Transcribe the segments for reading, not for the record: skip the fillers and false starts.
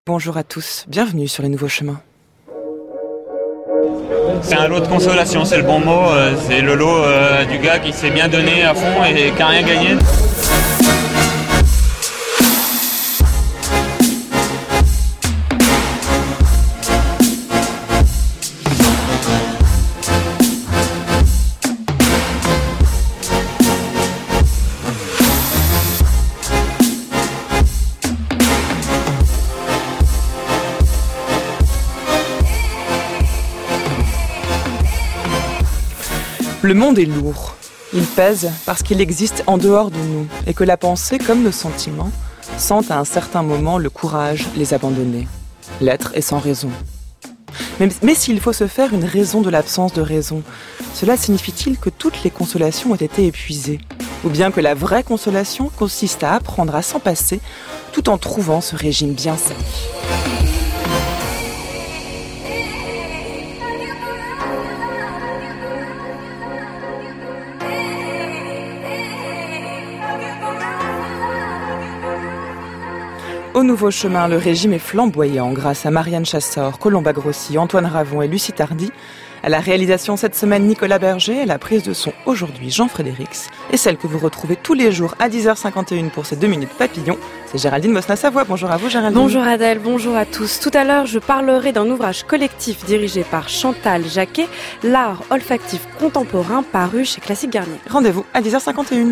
Bonjour à tous, bienvenue sur les nouveaux chemins. C'est un lot de consolation, c'est le bon mot. C'est le lot du gars qui s'est bien donné à fond et qui n'a rien gagné. Le monde est lourd. Il pèse parce qu'il existe en dehors de nous et que la pensée, comme nos sentiments, sent à un certain moment le courage les abandonner. L'être est sans raison. Mais s'il faut se faire une raison de l'absence de raison, cela signifie-t-il que toutes les consolations ont été épuisées ? Ou bien que la vraie consolation consiste à apprendre à s'en passer tout en trouvant ce régime bien sec ? Au Nouveau Chemin, le régime est flamboyant grâce à Marianne Chassor, Colomba Grossi, Antoine Ravon et Lucie Tardy. À la réalisation cette semaine, Nicolas Berger, à la prise de son aujourd'hui, Jean Frédérix, et celle que vous retrouvez tous les jours à 10h51 pour ces 2 minutes papillon, c'est Géraldine Mosna-Savoie. Bonjour à vous Géraldine. Bonjour Adèle, bonjour à tous. Tout à l'heure, je parlerai d'un ouvrage collectif dirigé par Chantal Jacquet, l'art olfactif contemporain paru chez Classique Garnier. Rendez-vous à 10h51.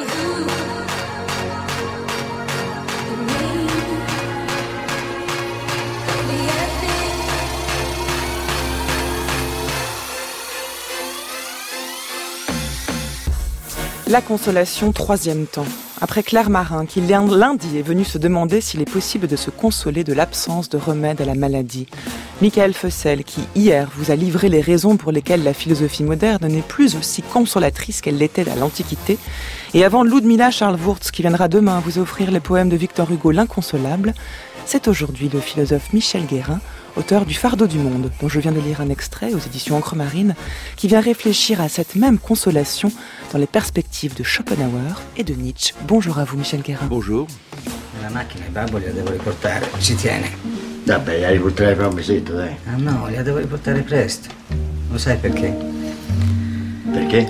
La consolation, troisième temps. Après Claire Marin, qui lundi est venue se demander s'il est possible de se consoler de l'absence de remède à la maladie. Michael Fessel, qui hier vous a livré les raisons pour lesquelles la philosophie moderne n'est plus aussi consolatrice qu'elle l'était à l'Antiquité. Et avant Ludmilla Charles-Wurtz, qui viendra demain vous offrir les poèmes de Victor Hugo, L'Inconsolable, c'est aujourd'hui le philosophe Michel Guérin, auteur du Fardeau du monde, dont je viens de lire un extrait aux éditions Encre Marine, qui vient réfléchir à cette même consolation dans les perspectives de Schopenhauer et de Nietzsche. Bonjour à vous, Michel Guérin. Bonjour. La macchina, i babbo li devo riportare, ci tiene. Vabbè, la riporterai fra un mesetto, dai. Ah no, li devo riportare presto. Lo sai perché? Perché?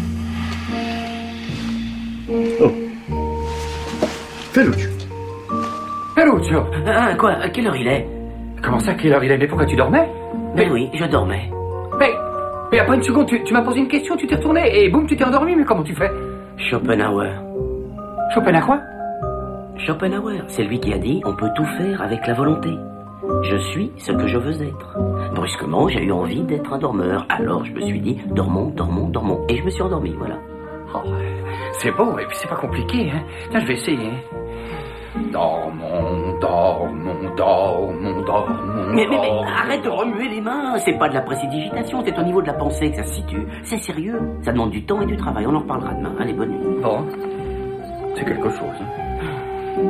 Oh. Ferruccio. Ferruccio, Quoi? À quelle heure il est? comment ça, quelle heure il est? Mais pourquoi tu dormais? Ben oui, je dormais. Mais après une seconde, tu m'as posé une question, tu t'es retourné et boum, tu t'es endormi, mais comment tu fais? Schopenhauer. Chopin à quoi? Schopenhauer, c'est lui qui a dit « On peut tout faire avec la volonté ». Je suis ce que je veux être. Brusquement, j'ai eu envie d'être un dormeur. Alors je me suis dit « Dormons, dormons, dormons ». Et je me suis endormi, voilà. Oh, c'est beau, et puis c'est pas compliqué, hein. Tiens, je vais essayer. Dormons, dormons, dormons, dormons. Mais arrête de remuer les mains. C'est pas de la prestidigitation, c'est au niveau de la pensée que ça se situe. C'est sérieux. Ça demande du temps et du travail. On en reparlera demain. Allez, bonne nuit. Bon, c'est quelque chose. Hein.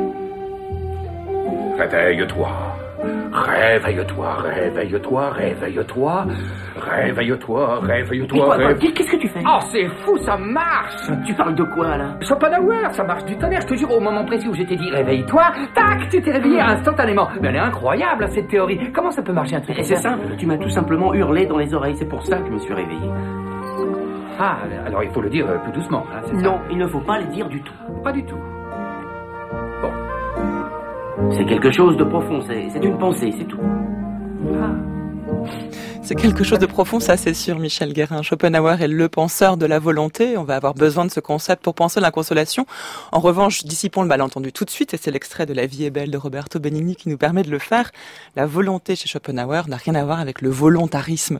Réveille-toi. Réveille-toi, réveille-toi, réveille-toi, réveille-toi, réveille-toi. Qu'est-ce que tu fais? Oh, c'est fou, ça marche! Tu parles de quoi, là? Schopenhauer, ça marche du tonnerre, je te jure, au moment précis où je t'ai dit réveille-toi, tac, tu t'es réveillé instantanément. Mais elle est incroyable, cette théorie. Comment ça peut marcher un truc comme ça? C'est simple, tu m'as tout simplement hurlé dans les oreilles, c'est pour ça que je me suis réveillé. Ah, alors il faut le dire plus doucement, hein, c'est ça? Non, il ne faut pas le dire du tout. Pas du tout. Bon. C'est quelque chose de profond, c'est une pensée, c'est tout. Ah. C'est quelque chose de profond, ça c'est sûr, Michel Guérin. Schopenhauer est le penseur de la volonté. On va avoir besoin de ce concept pour penser l'inconsolation. En revanche, dissipons le malentendu tout de suite, et c'est l'extrait de La vie est belle de Roberto Benigni qui nous permet de le faire. La volonté chez Schopenhauer n'a rien à voir avec le volontarisme.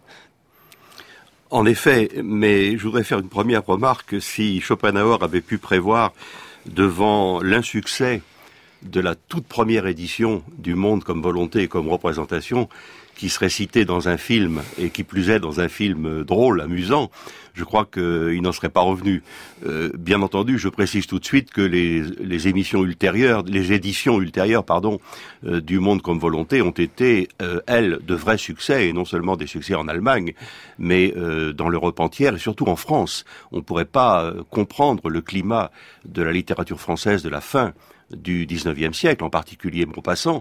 En effet, mais je voudrais faire une première remarque. Si Schopenhauer avait pu prévoir, devant l'insuccès de la toute première édition du Monde comme volonté et comme représentation, qui serait cité dans un film, et qui plus est dans un film drôle, amusant, je crois qu'il n'en serait pas revenu. Bien entendu, je précise tout de suite que les éditions ultérieures, du Monde comme volonté ont été, elles, de vrais succès, et non seulement des succès en Allemagne, mais dans l'Europe entière, et surtout en France. On ne pourrait pas comprendre le climat de la littérature française de la fin du XIXe siècle, en particulier Maupassant,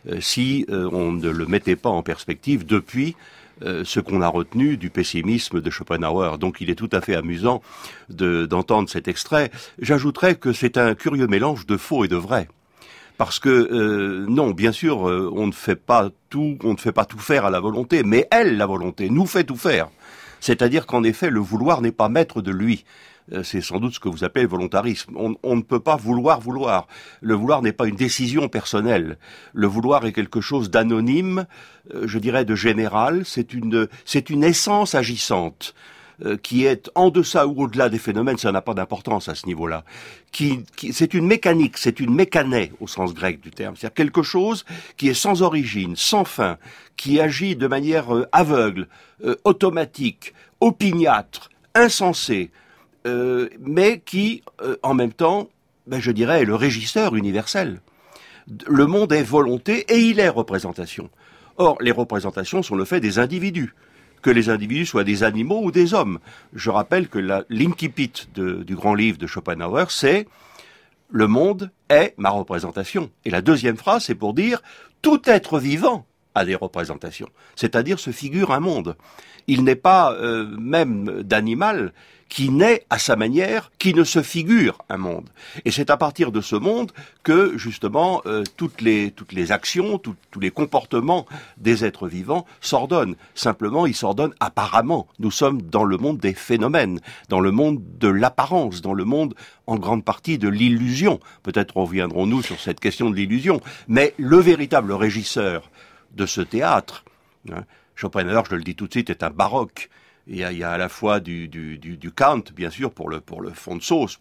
si on ne le mettait pas en perspective depuis ce qu'on a retenu du pessimisme de Schopenhauer. Donc il est tout à fait amusant d'entendre cet extrait. J'ajouterais que c'est un curieux mélange de faux et de vrai. Parce que, non, bien sûr, on ne fait pas tout faire à la volonté, mais elle, la volonté, nous fait tout faire. C'est-à-dire qu'en effet, le vouloir n'est pas maître de lui. C'est sans doute ce que vous appelez le volontarisme. On ne peut pas vouloir. Le vouloir n'est pas une décision personnelle. Le vouloir est quelque chose d'anonyme, je dirais de général. C'est une essence agissante qui est en deçà ou au-delà des phénomènes. Ça n'a pas d'importance à ce niveau-là. C'est une mécanique, c'est une mécanée au sens grec du terme. C'est-à-dire quelque chose qui est sans origine, sans fin, qui agit de manière aveugle, automatique, opiniâtre, insensée. Mais qui, en même temps, je dirais, est le régisseur universel. Le monde est volonté et il est représentation. Or, les représentations sont le fait des individus, que les individus soient des animaux ou des hommes. Je rappelle que l'incipit du grand livre de Schopenhauer, c'est « Le monde est ma représentation ». Et la deuxième phrase, c'est pour dire « Tout être vivant a des représentations », c'est-à-dire se figure un monde. Il n'est pas même d'animal qui naît à sa manière, qui ne se figure un monde. Et c'est à partir de ce monde que, justement, toutes les actions, tous les comportements des êtres vivants s'ordonnent. Simplement, ils s'ordonnent apparemment. Nous sommes dans le monde des phénomènes, dans le monde de l'apparence, dans le monde, en grande partie, de l'illusion. Peut-être reviendrons-nous sur cette question de l'illusion. Mais le véritable régisseur de ce théâtre, Schopenhauer, je le dis tout de suite, est un baroque. Il y a à la fois du Kant, bien sûr, pour le fond de sauce,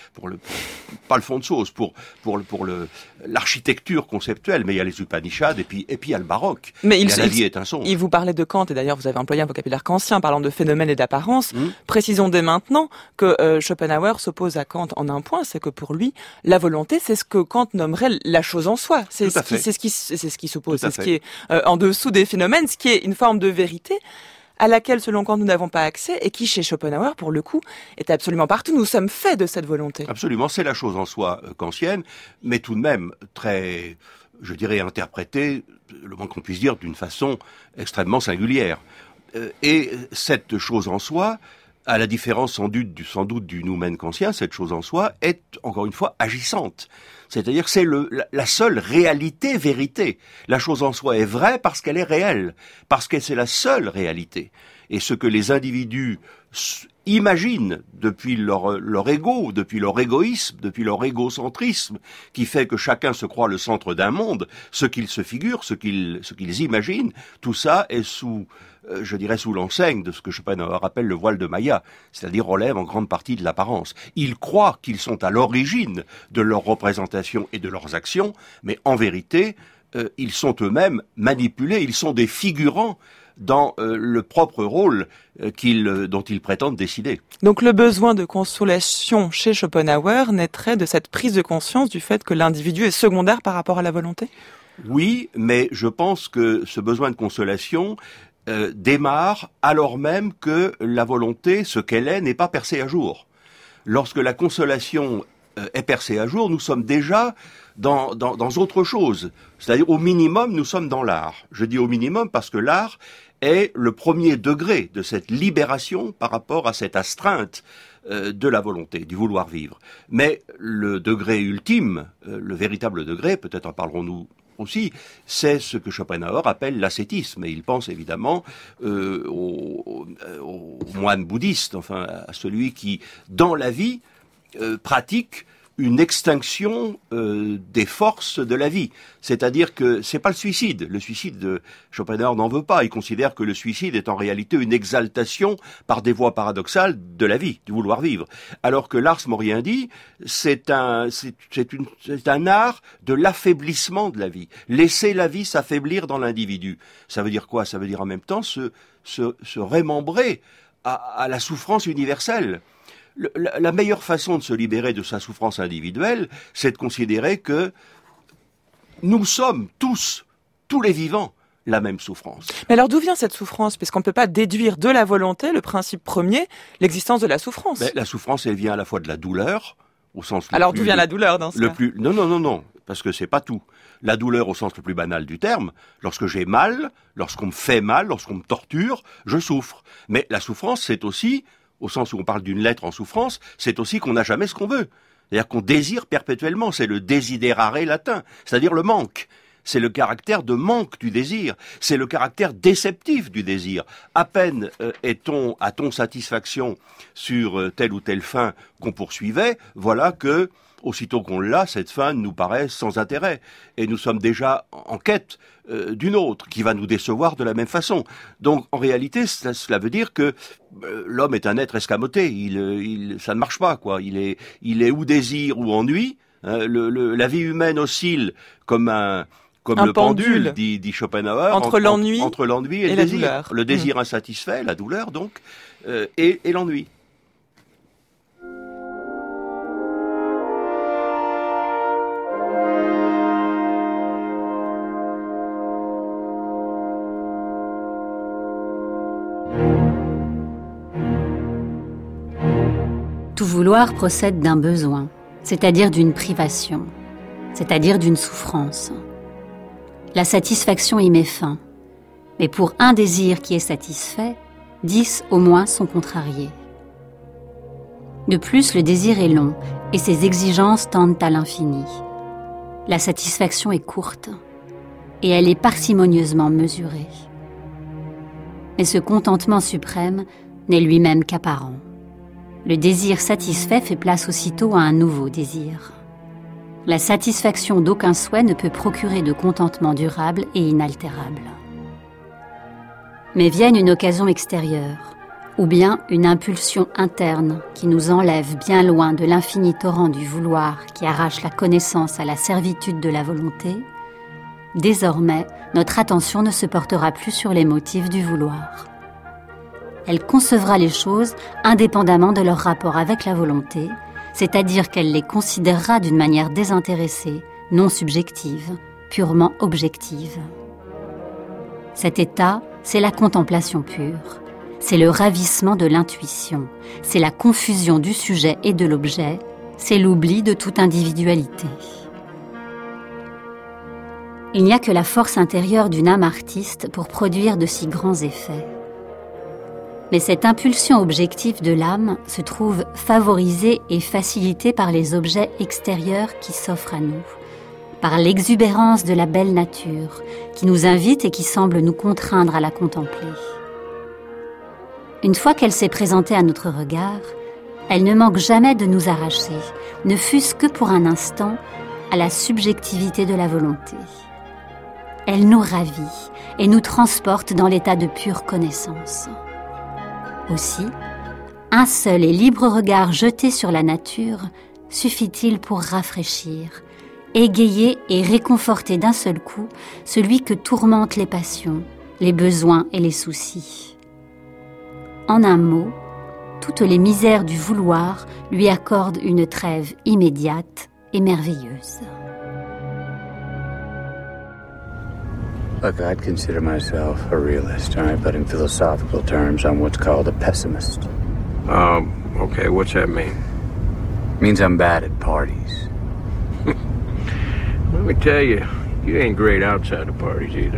pas le fond de sauce, pour l'architecture conceptuelle, mais il y a les Upanishads et puis il y a le baroque. Mais la vie est un songe. Il vous parlait de Kant, et d'ailleurs vous avez employé un vocabulaire kantien parlant de phénomène et d'apparence. Précisons dès maintenant que Schopenhauer s'oppose à Kant en un point, c'est que pour lui, la volonté, c'est ce que Kant nommerait la chose en soi. C'est ce qui s'oppose, c'est ce qui est en dessous des phénomènes, ce qui est une forme de vérité à laquelle, selon Kant, nous n'avons pas accès, et qui, chez Schopenhauer, pour le coup, est absolument partout. Nous sommes faits de cette volonté. Absolument, c'est la chose en soi kantienne, mais tout de même très, je dirais, interprétée, le moins qu'on puisse dire, d'une façon extrêmement singulière. Et cette chose en soi, à la différence sans doute du noumen kantien, cette chose en soi est, encore une fois, agissante. C'est-à-dire que c'est la seule vérité. La chose en soi est vraie parce qu'elle est réelle, parce que c'est la seule réalité. Et ce que les individus imaginent depuis leur ego, depuis leur égoïsme, depuis leur égocentrisme, qui fait que chacun se croit le centre d'un monde, ce qu'ils se figurent, ce qu'ils imaginent, tout ça est sous l'enseigne de ce que Schopenhauer appelle le voile de Maya, c'est-à-dire relève en grande partie de l'apparence. Ils croient qu'ils sont à l'origine de leurs représentations et de leurs actions, mais en vérité, ils sont eux-mêmes manipulés, ils sont des figurants dans le propre rôle dont ils prétendent décider. Donc le besoin de consolation chez Schopenhauer naîtrait de cette prise de conscience du fait que l'individu est secondaire par rapport à la volonté ? Oui, mais je pense que ce besoin de consolation démarre alors même que la volonté, ce qu'elle est, n'est pas percée à jour. Lorsque la consolation est percée à jour, nous sommes déjà dans autre chose. C'est-à-dire, au minimum, nous sommes dans l'art. Je dis au minimum parce que l'art est le premier degré de cette libération par rapport à cette astreinte de la volonté, du vouloir vivre. Mais le degré ultime, le véritable degré, peut-être en parlerons-nous aussi, c'est ce que Schopenhauer appelle l'ascétisme. Et il pense évidemment au moine bouddhiste, enfin à celui qui, dans la vie, pratique une extinction des forces de la vie. C'est-à-dire que c'est pas le suicide. Le suicide, Schopenhauer n'en veut pas. Il considère que le suicide est en réalité une exaltation par des voies paradoxales de la vie, du vouloir vivre. Alors que l'ars moriendi, c'est un art de l'affaiblissement de la vie. Laisser la vie s'affaiblir dans l'individu. Ça veut dire quoi? Ça veut dire en même temps se rémembrer à la souffrance universelle. La meilleure façon de se libérer de sa souffrance individuelle, c'est de considérer que nous sommes tous les vivants, la même souffrance. Mais alors d'où vient cette souffrance? Puisqu'on ne peut pas déduire de la volonté, le principe premier, l'existence de la souffrance. Mais la souffrance, elle vient à la fois de la douleur, au sens alors d'où vient la douleur dans ce cas? Non. parce que c'est pas tout. La douleur au sens le plus banal du terme, lorsque j'ai mal, lorsqu'on me fait mal, lorsqu'on me torture, je souffre. Mais la souffrance, c'est aussi, au sens où on parle d'une lettre en souffrance, c'est aussi qu'on n'a jamais ce qu'on veut. C'est-à-dire qu'on désire perpétuellement, c'est le desiderare latin, c'est-à-dire le manque. C'est le caractère de manque du désir, c'est le caractère déceptif du désir. À peine a-t-on satisfaction sur telle ou telle fin qu'on poursuivait, voilà que, aussitôt qu'on l'a, cette fin nous paraît sans intérêt. Et nous sommes déjà en quête d'une autre, qui va nous décevoir de la même façon. Donc, en réalité, cela veut dire que l'homme est un être escamoté. Ça ne marche pas, quoi. Il est ou désir ou ennui. La vie humaine oscille comme le pendule, dit Schopenhauer, entre l'ennui et le désir. Douleur. Le désir insatisfait, la douleur donc, et l'ennui. Tout vouloir procède d'un besoin, c'est-à-dire d'une privation, c'est-à-dire d'une souffrance. La satisfaction y met fin, mais pour un désir qui est satisfait, 10 au moins sont contrariés. De plus, le désir est long et ses exigences tendent à l'infini. La satisfaction est courte et elle est parcimonieusement mesurée. Mais ce contentement suprême n'est lui-même qu'apparent. Le désir satisfait fait place aussitôt à un nouveau désir. La satisfaction d'aucun souhait ne peut procurer de contentement durable et inaltérable. Mais vienne une occasion extérieure, ou bien une impulsion interne qui nous enlève bien loin de l'infini torrent du vouloir qui arrache la connaissance à la servitude de la volonté, désormais, notre attention ne se portera plus sur les motifs du vouloir. Elle concevra les choses indépendamment de leur rapport avec la volonté, c'est-à-dire qu'elle les considérera d'une manière désintéressée, non subjective, purement objective. Cet état, c'est la contemplation pure, c'est le ravissement de l'intuition, c'est la confusion du sujet et de l'objet, c'est l'oubli de toute individualité. Il n'y a que la force intérieure d'une âme artiste pour produire de si grands effets. Mais cette impulsion objective de l'âme se trouve favorisée et facilitée par les objets extérieurs qui s'offrent à nous, par l'exubérance de la belle nature qui nous invite et qui semble nous contraindre à la contempler. Une fois qu'elle s'est présentée à notre regard, elle ne manque jamais de nous arracher, ne fût-ce que pour un instant, à la subjectivité de la volonté. Elle nous ravit et nous transporte dans l'état de pure connaissance. Aussi, un seul et libre regard jeté sur la nature suffit-il pour rafraîchir, égayer et réconforter d'un seul coup celui que tourmentent les passions, les besoins et les soucis. En un mot, toutes les misères du vouloir lui accordent une trêve immédiate et merveilleuse. Look, I'd consider myself a realist, all right? But in philosophical terms, I'm what's called a pessimist. Okay, what's that mean? Means I'm bad at parties. Let me tell you, you ain't great outside of parties either.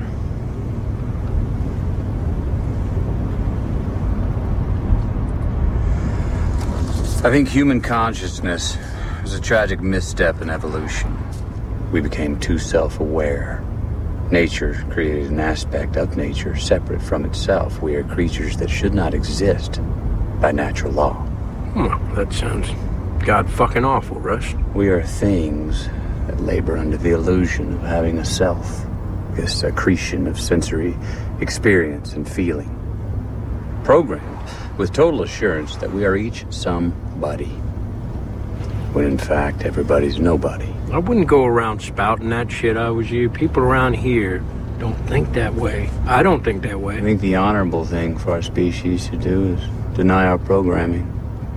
I think human consciousness was a tragic misstep in evolution. We became too self-aware. Nature created an aspect of nature separate from itself. We are creatures that should not exist by natural law. Well, that sounds god-fucking awful, Rush. We are things that labor under the illusion of having a self, this accretion of sensory experience and feeling. Programmed with total assurance that we are each somebody, when in fact everybody's nobody. I wouldn't go around spouting that shit I was you. People around here don't think that way. I don't think that way. I think the honorable thing for our species to do is deny our programming.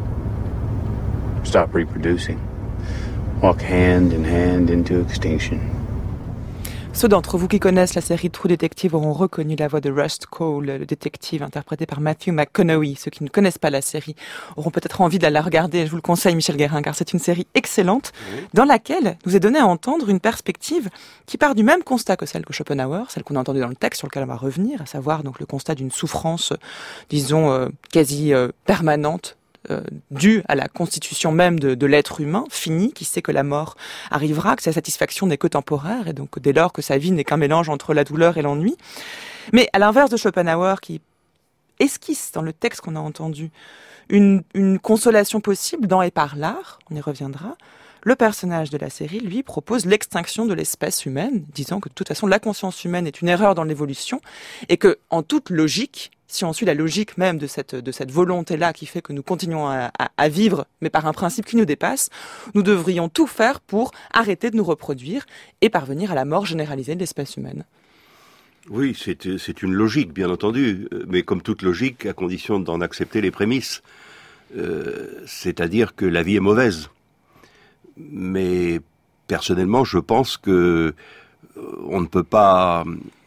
Stop reproducing. Walk hand in hand into extinction. Ceux d'entre vous qui connaissent la série True Detective auront reconnu la voix de Rust Cole, le détective interprété par Matthew McConaughey. Ceux qui ne connaissent pas la série auront peut-être envie de la regarder. Je vous le conseille, Michel Guérin, car c'est une série excellente dans laquelle nous est donné à entendre une perspective qui part du même constat que celle que Schopenhauer, celle qu'on a entendue dans le texte sur lequel on va revenir, à savoir donc le constat d'une souffrance, disons, quasi permanente, due à la constitution même de l'être humain fini, qui sait que la mort arrivera, que sa satisfaction n'est que temporaire, et donc dès lors que sa vie n'est qu'un mélange entre la douleur et l'ennui. Mais à l'inverse de Schopenhauer, qui esquisse dans le texte qu'on a entendu une consolation possible dans et par l'art, on y reviendra, le personnage de la série, lui, propose l'extinction de l'espèce humaine, disant que de toute façon la conscience humaine est une erreur dans l'évolution, et que, en toute logique, si on suit la logique même de cette volonté-là qui fait que nous continuons à vivre, mais par un principe qui nous dépasse, nous devrions tout faire pour arrêter de nous reproduire et parvenir à la mort généralisée de l'espèce humaine. Oui, c'est une logique, bien entendu, mais comme toute logique, à condition d'en accepter les prémices. C'est-à-dire que la vie est mauvaise. Mais personnellement, je pense que on ne peut pas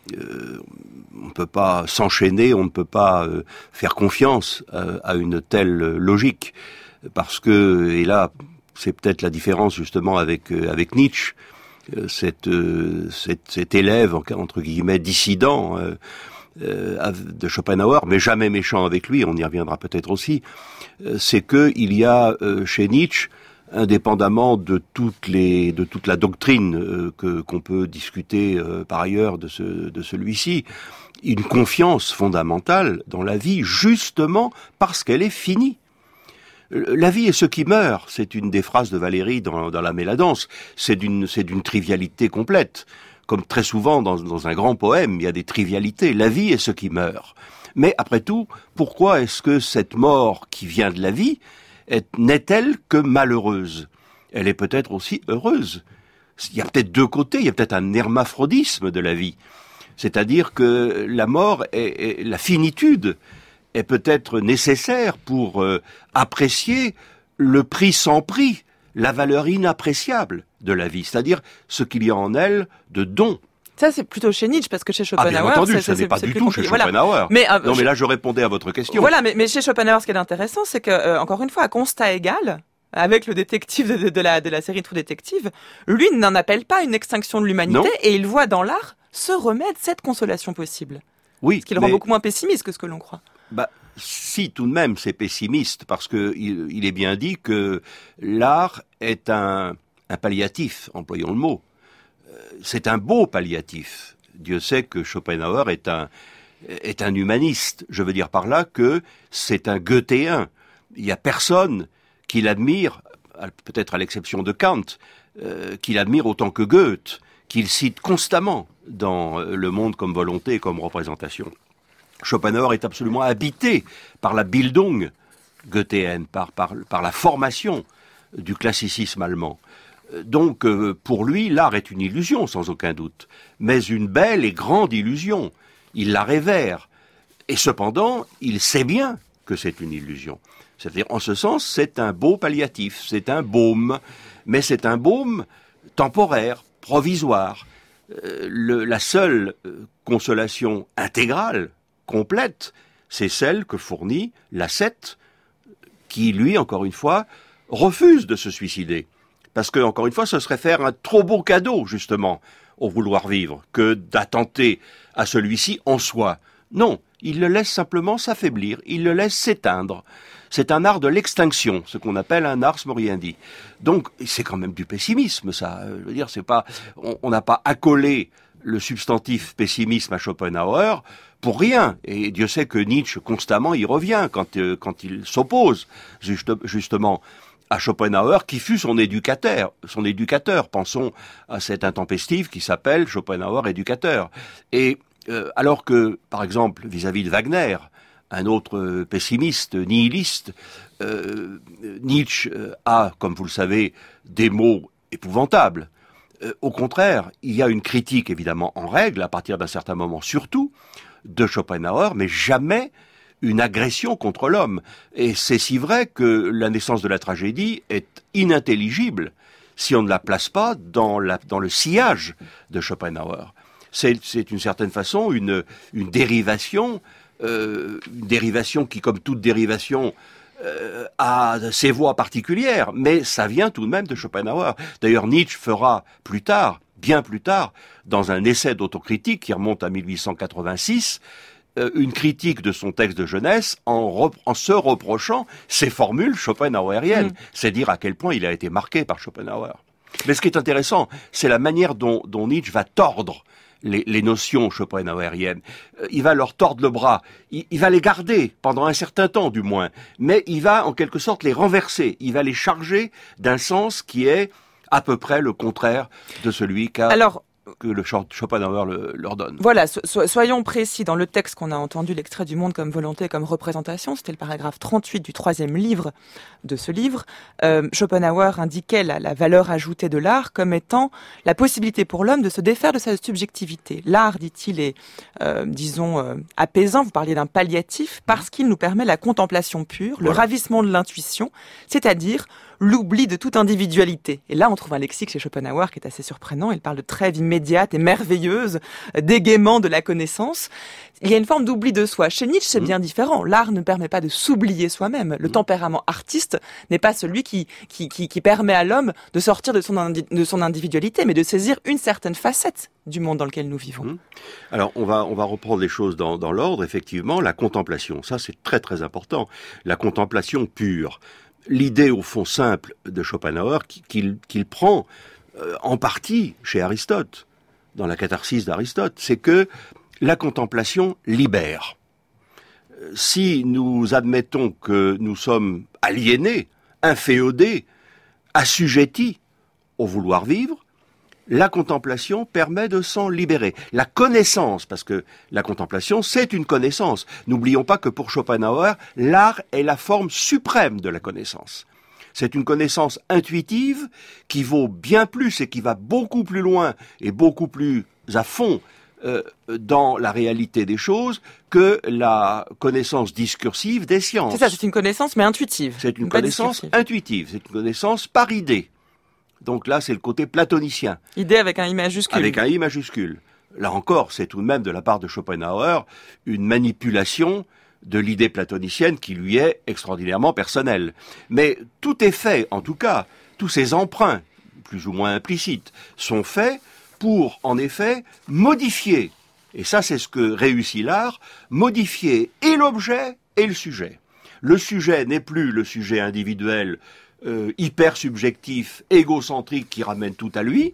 s'enchaîner, on ne peut pas faire confiance à une telle logique, parce que, et là, c'est peut-être la différence justement avec Nietzsche, cet élève entre guillemets dissident de Schopenhauer, mais jamais méchant avec lui, on y reviendra peut-être aussi, c'est que il y a chez Nietzsche, indépendamment de toute la doctrine qu'on peut discuter par ailleurs de celui-ci, une confiance fondamentale dans la vie, justement parce qu'elle est finie. La vie est ce qui meurt, c'est une des phrases de Valérie dans La Méladance, c'est d'une trivialité complète. Comme très souvent dans un grand poème, il y a des trivialités. La vie est ce qui meurt. Mais après tout, pourquoi est-ce que cette mort qui vient de la vie n'est-elle que malheureuse? Elle est peut-être aussi heureuse. Il y a peut-être deux côtés, il y a peut-être un hermaphrodisme de la vie. C'est-à-dire que la mort, la finitude, est peut-être nécessaire pour apprécier le prix sans prix, la valeur inappréciable de la vie, c'est-à-dire ce qu'il y a en elle de don. Ça, c'est plutôt chez Nietzsche, parce que chez Schopenhauer... Ah, bien entendu, ça n'est pas du tout chez Schopenhauer. Voilà. Mais là, je répondais à votre question. Voilà, mais chez Schopenhauer, ce qui est intéressant, c'est que, encore une fois, à constat égal, avec le détective de la série True Detective, lui n'en appelle pas une extinction de l'humanité, et il voit dans l'art ce remède, cette consolation possible. Oui. Ce qui le rend beaucoup moins pessimiste que ce que l'on croit. Si, tout de même, c'est pessimiste, parce que il est bien dit que l'art est un palliatif, employons le mot. C'est un beau palliatif. Dieu sait que Schopenhauer est un humaniste. Je veux dire par là que c'est un goethéen. Il y a personne qui l'admire, peut-être à l'exception de Kant, qui l'admire autant que Goethe, qu'il cite constamment dans Le Monde comme volonté et comme représentation. Schopenhauer est absolument habité par la Bildung goethéenne, par la formation du classicisme allemand. Donc, pour lui, l'art est une illusion, sans aucun doute, mais une belle et grande illusion. Il la révère. Et cependant, il sait bien que c'est une illusion. C'est-à-dire, en ce sens, c'est un beau palliatif, c'est un baume, mais c'est un baume temporaire, provisoire. La seule consolation intégrale, complète, c'est celle que fournit l'ascète, qui, lui, encore une fois, refuse de se suicider. Parce que, encore une fois, ce serait faire un trop beau cadeau, justement, au vouloir vivre, que d'attenter à celui-ci en soi. Non, il le laisse simplement s'affaiblir, il le laisse s'éteindre. C'est un art de l'extinction, ce qu'on appelle un ars moriendi. Donc, c'est quand même du pessimisme, ça. Je veux dire, c'est pas, on n'a pas accolé le substantif pessimisme à Schopenhauer pour rien. Et Dieu sait que Nietzsche, constamment, y revient quand il s'oppose, justement, à Schopenhauer, qui fut son éducateur. Pensons à cet intempestif qui s'appelle Schopenhauer éducateur. Et alors que, par exemple, vis-à-vis de Wagner, un autre pessimiste, nihiliste, Nietzsche a, comme vous le savez, des mots épouvantables. Au contraire, il y a une critique, évidemment, en règle, à partir d'un certain moment, surtout, de Schopenhauer, mais jamais une agression contre l'homme. Et c'est si vrai que la naissance de la tragédie est inintelligible si on ne la place pas dans le sillage de Schopenhauer. C'est une certaine façon une dérivation qui, comme toute dérivation, a ses voies particulières, mais ça vient tout de même de Schopenhauer. D'ailleurs, Nietzsche fera plus tard, bien plus tard, dans un essai d'autocritique qui remonte à 1886, une critique de son texte de jeunesse en se reprochant ses formules schopenhaueriennes. C'est dire à quel point il a été marqué par Schopenhauer. Mais ce qui est intéressant, c'est la manière dont Nietzsche va tordre les notions schopenhaueriennes. Il va leur tordre le bras, il va les garder pendant un certain temps du moins, mais il va en quelque sorte les renverser, il va les charger d'un sens qui est à peu près le contraire de celui que le Schopenhauer leur donne. Voilà, soyons précis. Dans le texte qu'on a entendu, l'extrait du monde comme volonté, comme représentation, c'était le paragraphe 38 du 3e livre de ce livre, Schopenhauer indiquait la valeur ajoutée de l'art comme étant la possibilité pour l'homme de se défaire de sa subjectivité. L'art, dit-il, est, apaisant, vous parliez d'un palliatif, parce qu'il nous permet la contemplation pure, le ravissement de l'intuition, c'est-à-dire l'oubli de toute individualité. Et là, on trouve un lexique chez Schopenhauer qui est assez surprenant. Il parle de trêve immédiate et merveilleuse, d'égaiement de la connaissance. Il y a une forme d'oubli de soi. Chez Nietzsche, c'est bien différent. L'art ne permet pas de s'oublier soi-même. Le tempérament artiste n'est pas celui qui permet à l'homme de sortir de son individualité, mais de saisir une certaine facette du monde dans lequel nous vivons. Alors, on va reprendre les choses dans l'ordre. Effectivement, la contemplation, ça c'est très très important. La contemplation pure. L'idée, au fond, simple de Schopenhauer, qu'il prend en partie chez Aristote, dans la catharsis d'Aristote, c'est que la contemplation libère. Si nous admettons que nous sommes aliénés, inféodés, assujettis au vouloir vivre, la contemplation permet de s'en libérer. La connaissance, parce que la contemplation, c'est une connaissance. N'oublions pas que pour Schopenhauer, l'art est la forme suprême de la connaissance. C'est une connaissance intuitive qui vaut bien plus et qui va beaucoup plus loin et beaucoup plus à fond dans la réalité des choses que la connaissance discursive des sciences. C'est ça, c'est une connaissance mais intuitive. C'est une connaissance intuitive, c'est une connaissance par idée. Donc là, c'est le côté platonicien. Idée avec un I majuscule. Avec un I majuscule. Là encore, c'est tout de même de la part de Schopenhauer une manipulation de l'idée platonicienne qui lui est extraordinairement personnelle. Mais tout est fait, en tout cas, tous ces emprunts, plus ou moins implicites, sont faits pour, en effet, modifier, et ça c'est ce que réussit l'art, modifier et l'objet et le sujet. Le sujet n'est plus le sujet individuel hyper subjectif, égocentrique qui ramène tout à lui.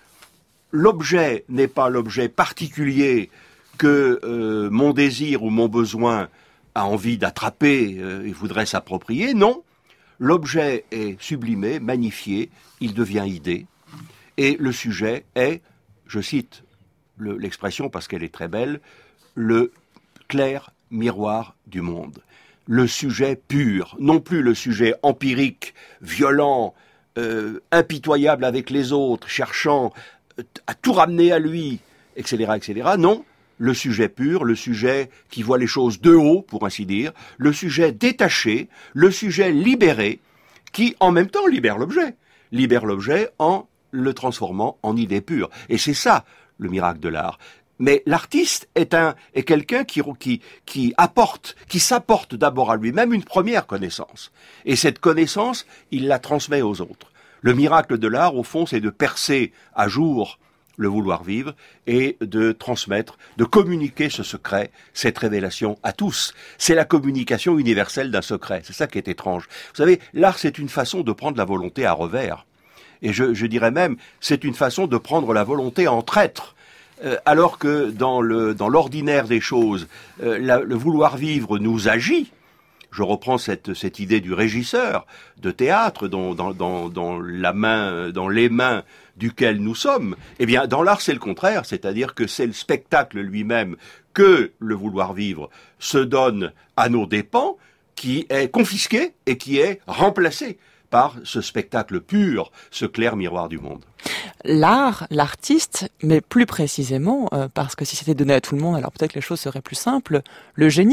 L'objet n'est pas l'objet particulier que mon désir ou mon besoin a envie d'attraper et voudrait s'approprier. Non, l'objet est sublimé, magnifié, il devient idée. Et le sujet est, je cite l'expression parce qu'elle est très belle, le clair miroir du monde. Le sujet pur, non plus le sujet empirique, violent, impitoyable avec les autres, cherchant à tout ramener à lui, etc., etc. Non, le sujet pur, le sujet qui voit les choses de haut, pour ainsi dire, le sujet détaché, le sujet libéré, qui en même temps libère l'objet en le transformant en idée pure. Et c'est ça le miracle de l'art. Mais l'artiste est quelqu'un qui s'apporte d'abord à lui-même une première connaissance. Et cette connaissance, il la transmet aux autres. Le miracle de l'art, au fond, c'est de percer à jour le vouloir vivre et de transmettre, de communiquer ce secret, cette révélation à tous. C'est la communication universelle d'un secret. C'est ça qui est étrange. Vous savez, l'art, c'est une façon de prendre la volonté à revers. Et je dirais même, c'est une façon de prendre la volonté en traître. Alors que dans l'ordinaire des choses, le vouloir vivre nous agit. Je reprends cette idée du régisseur de théâtre dans les mains duquel nous sommes. Eh bien, dans l'art, c'est le contraire, c'est-à-dire que c'est le spectacle lui-même que le vouloir vivre se donne à nos dépens, qui est confisqué et qui est remplacé par ce spectacle pur, ce clair miroir du monde. L'art, l'artiste, mais plus précisément, parce que si c'était donné à tout le monde, alors peut-être que les choses seraient plus simples, le génie.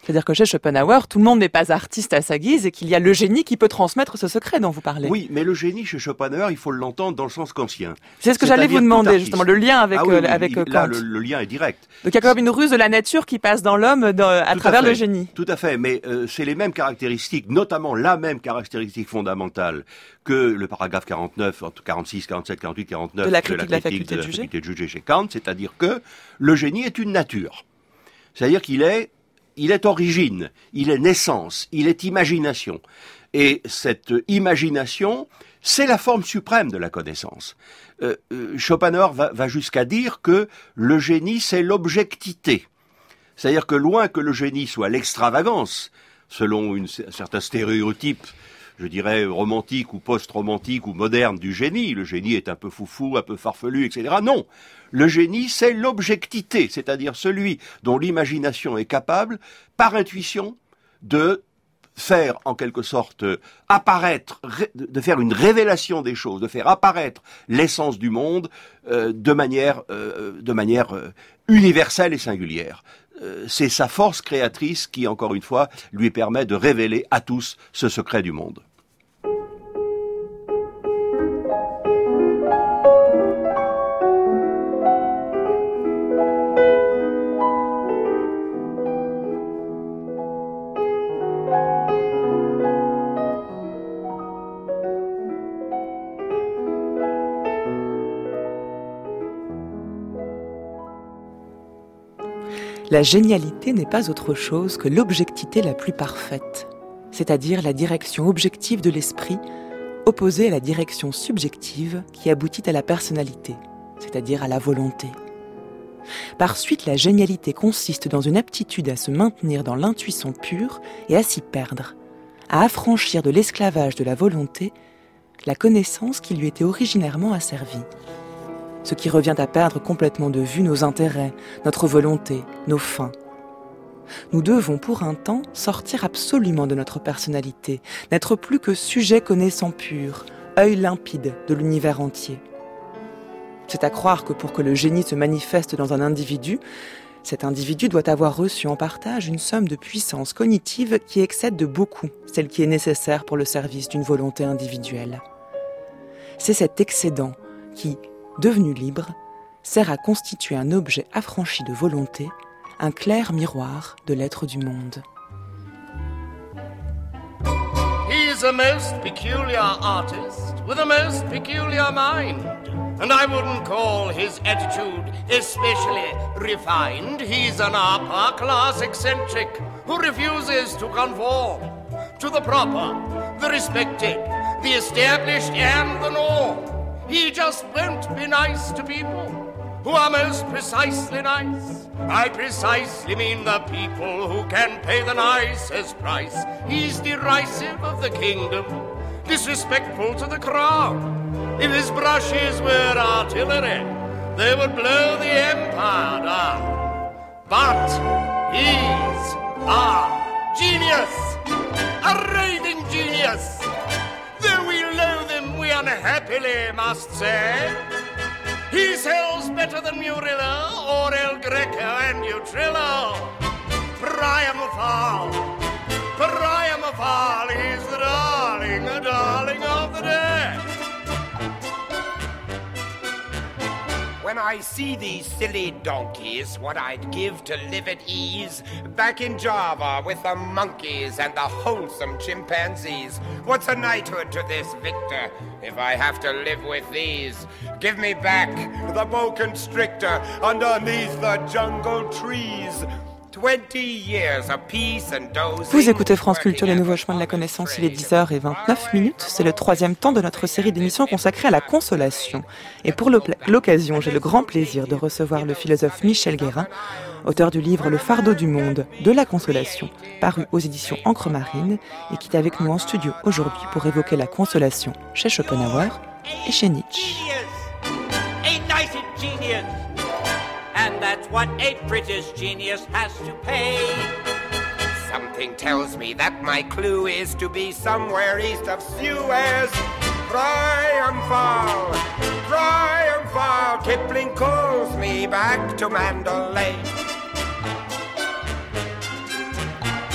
C'est-à-dire que chez Schopenhauer, tout le monde n'est pas artiste à sa guise et qu'il y a le génie qui peut transmettre ce secret dont vous parlez. Oui, mais le génie chez Schopenhauer, il faut l'entendre dans le sens kantien. C'est ce que j'allais vous demander, justement, le lien avec, Kant. Là, le lien est direct. Donc il y a quand même une ruse de la nature qui passe dans l'homme à travers le génie. Tout à fait, mais c'est les mêmes caractéristiques, notamment la même caractéristique fondamentale que le paragraphe 49, 46, 47, 48, 49 de la critique de la faculté de juger chez Kant, c'est-à-dire que le génie est une nature. C'est-à-dire qu'il est origine, il est naissance, il est imagination. Et cette imagination, c'est la forme suprême de la connaissance. Schopenhauer va jusqu'à dire que le génie, c'est l'objectivité. C'est-à-dire que loin que le génie soit l'extravagance, selon un certain stéréotype, je dirais romantique ou post-romantique ou moderne du génie, le génie est un peu foufou, un peu farfelu, etc. Non, le génie, c'est l'objectivité, c'est-à-dire celui dont l'imagination est capable, par intuition, de faire en quelque sorte apparaître, de faire une révélation des choses, de faire apparaître l'essence du monde de manière universelle et singulière. C'est sa force créatrice qui, encore une fois, lui permet de révéler à tous ce secret du monde. La génialité n'est pas autre chose que l'objectivité la plus parfaite, c'est-à-dire la direction objective de l'esprit, opposée à la direction subjective qui aboutit à la personnalité, c'est-à-dire à la volonté. Par suite, la génialité consiste dans une aptitude à se maintenir dans l'intuition pure et à s'y perdre, à affranchir de l'esclavage de la volonté la connaissance qui lui était originairement asservie. Ce qui revient à perdre complètement de vue nos intérêts, notre volonté, nos fins. Nous devons pour un temps sortir absolument de notre personnalité, n'être plus que sujet connaissant pur, œil limpide de l'univers entier. C'est à croire que pour que le génie se manifeste dans un individu, cet individu doit avoir reçu en partage une somme de puissance cognitive qui excède de beaucoup celle qui est nécessaire pour le service d'une volonté individuelle. C'est cet excédent qui, devenu libre, sert à constituer un objet affranchi de volonté, un clair miroir de l'être du monde. He's a most peculiar artist with a most peculiar mind, and I wouldn't call his attitude especially refined. He's an upper-class eccentric who refuses to conform to the proper, the respected, the established, and the norm. He just won't be nice to people who are most precisely nice. By precisely mean the people who can pay the nicest price. He's derisive of the kingdom, disrespectful to the crown. If his brushes were artillery, they would blow the empire down. But he's a genius, a raving genius. Though we loathe him, we unhappily must say, he sells better than Murillo or El Greco and Utrillo. Priam of all, he's the darling of the day. When I see these silly donkeys, what I'd give to live at ease, back in Java with the monkeys and the wholesome chimpanzees. What's a knighthood to this victor if I have to live with these? Give me back the boa constrictor underneath the jungle trees. 20 years of peace and dozing. Vous écoutez France Culture, les nouveaux chemins de la connaissance, il est 10h29. C'est le 3e temps de notre série d'émissions consacrée à la consolation. Et pour l'occasion, j'ai le grand plaisir de recevoir le philosophe Michel Guérin, auteur du livre Le fardeau du monde, de la consolation, paru aux éditions Encre Marine, et qui est avec nous en studio aujourd'hui pour évoquer la consolation chez Schopenhauer et chez Nietzsche. And that's what a British genius has to pay. Something tells me that my clue is to be somewhere east of Suez. Triumphal, triumphal, Kipling calls me back to Mandalay.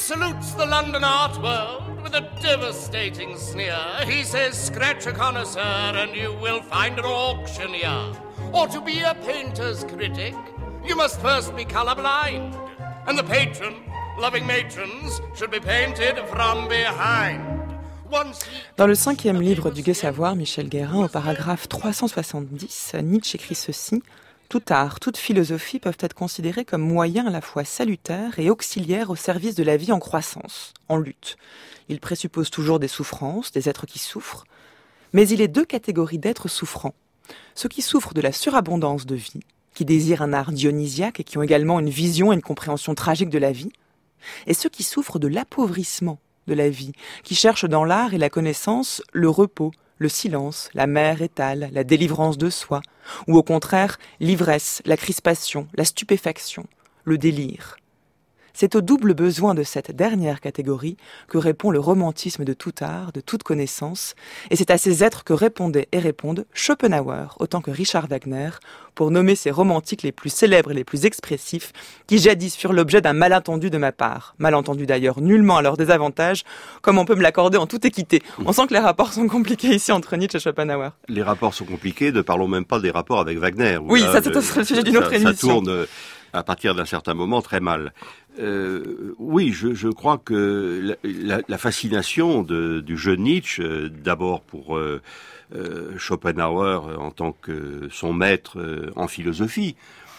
salutes the London art world with a devastating sneer. He says, scratch a connoisseur and you will find an auctioneer. Or to be a painter's critic, you must first be colorblind. And the patron, loving matrons, should be painted from behind. Dans le 5e livre du Gai Savoir, Michel Guérin, au paragraphe 370, Nietzsche écrit ceci. Tout art, toute philosophie peuvent être considérés comme moyens à la fois salutaires et auxiliaires au service de la vie en croissance, en lutte. Ils présupposent toujours des souffrances, des êtres qui souffrent, mais il est deux catégories d'êtres souffrants. Ceux qui souffrent de la surabondance de vie, qui désirent un art dionysiaque et qui ont également une vision et une compréhension tragique de la vie, et ceux qui souffrent de l'appauvrissement de la vie, qui cherchent dans l'art et la connaissance le repos, le silence, la mer étale, la délivrance de soi, ou au contraire l'ivresse, la crispation, la stupéfaction, le délire. C'est au double besoin de cette dernière catégorie que répond le romantisme de tout art, de toute connaissance, et c'est à ces êtres que répondait et répondent Schopenhauer autant que Richard Wagner, pour nommer ces romantiques les plus célèbres et les plus expressifs, qui jadis furent l'objet d'un malentendu de ma part, malentendu d'ailleurs nullement à leur désavantage, comme on peut me l'accorder en toute équité. On sent que les rapports sont compliqués ici entre Nietzsche et Schopenhauer. Les rapports sont compliqués, ne parlons même pas des rapports avec Wagner. Oui, là, ça c'est le sujet d'une autre émission. Ça tourne à partir d'un certain moment très mal. Oui, je crois que la fascination du jeune Nietzsche, d'abord pour Schopenhauer en tant que son maître en philosophie,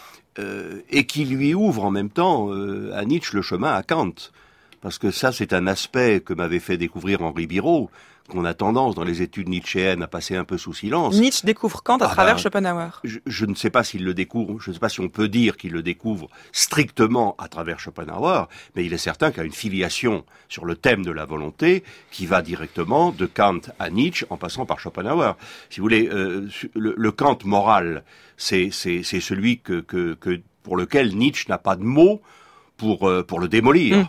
et qui lui ouvre en même temps à Nietzsche le chemin à Kant. Parce que ça, c'est un aspect que m'avait fait découvrir Henri Biraud, qu'on a tendance dans les études nietzschéennes à passer un peu sous silence. Nietzsche découvre Kant à travers Schopenhauer. Je ne sais pas s'il le découvre, je ne sais pas si on peut dire qu'il le découvre strictement à travers Schopenhauer, mais il est certain qu'il y a une filiation sur le thème de la volonté qui va directement de Kant à Nietzsche en passant par Schopenhauer. Si vous voulez, le Kant moral, c'est celui pour lequel Nietzsche n'a pas de mots pour le démolir.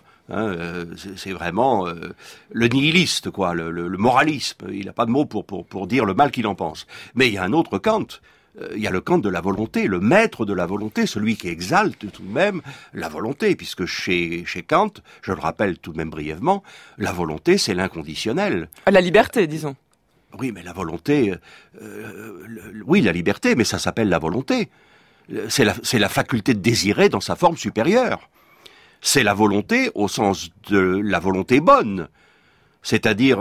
C'est vraiment le nihiliste, quoi, le moralisme. Il n'a pas de mots pour dire le mal qu'il en pense. Mais il y a un autre Kant. Il y a le Kant de la volonté, le maître de la volonté, celui qui exalte tout de même la volonté, puisque chez Kant, je le rappelle tout de même brièvement, la volonté, c'est l'inconditionnel. La liberté, disons. Oui, mais la volonté, oui, la liberté, mais ça s'appelle la volonté. C'est la faculté de désirer dans sa forme supérieure. C'est la volonté au sens de la volonté bonne, c'est-à-dire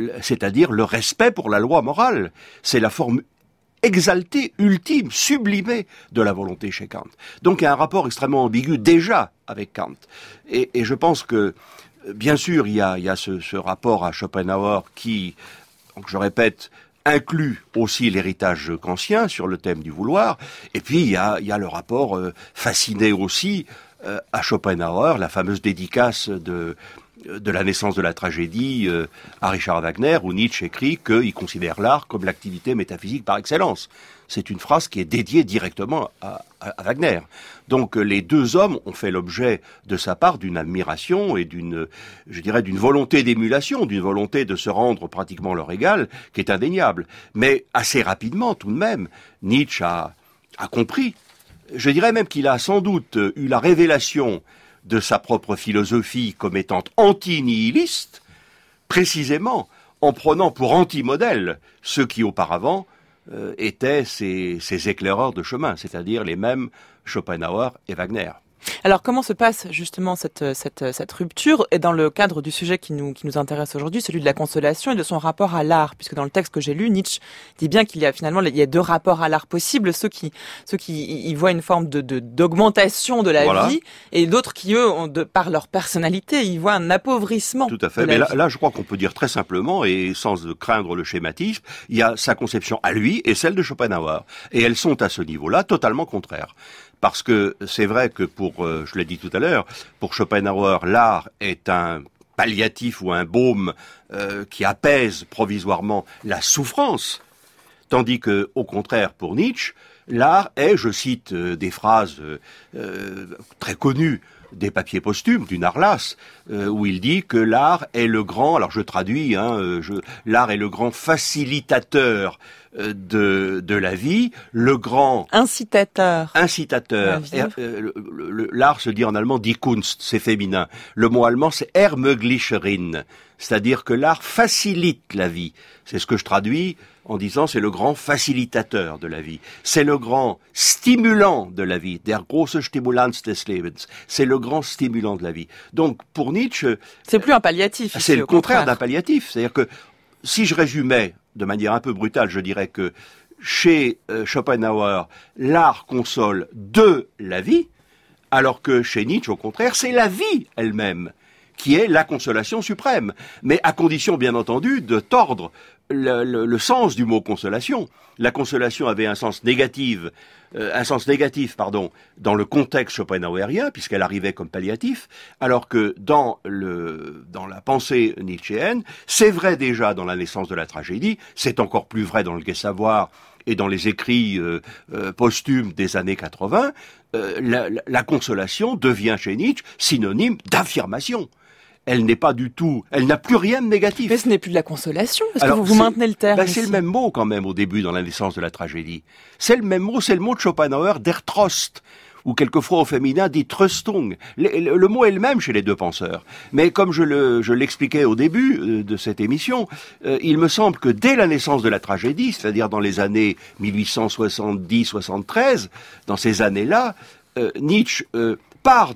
le respect pour la loi morale. C'est la forme exaltée, ultime, sublimée de la volonté chez Kant. Donc il y a un rapport extrêmement ambigu déjà avec Kant. Et je pense que, bien sûr, il y a ce rapport à Schopenhauer qui, donc je répète, inclut aussi l'héritage kantien sur le thème du vouloir. Et puis il y a le rapport fasciné aussi à Schopenhauer, la fameuse dédicace de la naissance de la tragédie à Richard Wagner, où Nietzsche écrit qu'il considère l'art comme l'activité métaphysique par excellence. C'est une phrase qui est dédiée directement à Wagner. Donc les deux hommes ont fait l'objet de sa part d'une admiration et d'une volonté d'émulation, d'une volonté de se rendre pratiquement leur égal, qui est indéniable. Mais assez rapidement, tout de même, Nietzsche a compris. Je dirais même qu'il a sans doute eu la révélation de sa propre philosophie comme étant anti-nihiliste, précisément en prenant pour anti-modèle ceux qui auparavant étaient ces éclaireurs de chemin, c'est-à-dire les mêmes Schopenhauer et Wagner. Alors comment se passe justement cette rupture, et dans le cadre du sujet qui nous intéresse aujourd'hui, celui de la consolation et de son rapport à l'art, puisque dans le texte que j'ai lu, Nietzsche dit bien qu'il y a deux rapports à l'art possibles, ceux qui y voient une forme d'augmentation de la vie, et d'autres qui eux, par leur personnalité, y voient un appauvrissement. Tout à fait. Mais là, je crois qu'on peut dire très simplement, et sans craindre le schématisme, il y a sa conception à lui et celle de Schopenhauer, et elles sont à ce niveau-là totalement contraires. Parce que c'est vrai que je l'ai dit tout à l'heure, pour Schopenhauer, l'art est un palliatif ou un baume qui apaise provisoirement la souffrance, tandis que, au contraire, pour Nietzsche, l'art est, je cite des phrases très connues des papiers posthumes du Narlas, où il dit que l'art est le grand, alors je traduis, l'art est le grand facilitateur de la vie, le grand incitateur. L'art se dit en allemand die Kunst, c'est féminin. Le mot allemand c'est Ermöglicherin, c'est-à-dire que l'art facilite la vie. C'est ce que je traduis en disant c'est le grand facilitateur de la vie. C'est le grand stimulant de la vie, der große Stimulanz des Lebens. C'est le grand stimulant de la vie. Donc pour Nietzsche, c'est plus un palliatif. C'est le contraire d'un palliatif. C'est-à-dire que si je résumais de manière un peu brutale, je dirais que chez Schopenhauer, l'art console de la vie, alors que chez Nietzsche, au contraire, c'est la vie elle-même qui est la consolation suprême. Mais à condition, bien entendu, de tordre le sens du mot consolation. La consolation avait un sens négatif, dans le contexte schopenhauerien, puisqu'elle arrivait comme palliatif, alors que dans la pensée nietzschéenne, c'est vrai déjà dans la naissance de la tragédie, c'est encore plus vrai dans le Gai Savoir et dans les écrits posthumes des années 80, la consolation devient chez Nietzsche synonyme d'affirmation. Elle n'a plus rien de négatif. Mais ce n'est plus de la consolation, parce que vous maintenez le terme. C'est le même mot quand même au début dans la naissance de la tragédie. C'est le même mot, c'est le mot de Schopenhauer, der Trost, ou quelquefois au féminin dit Tröstung. Le mot est le même chez les deux penseurs. Mais comme je l'expliquais au début de cette émission, il me semble que dès la naissance de la tragédie, c'est-à-dire dans les années 1870-73, dans ces années-là, Nietzsche part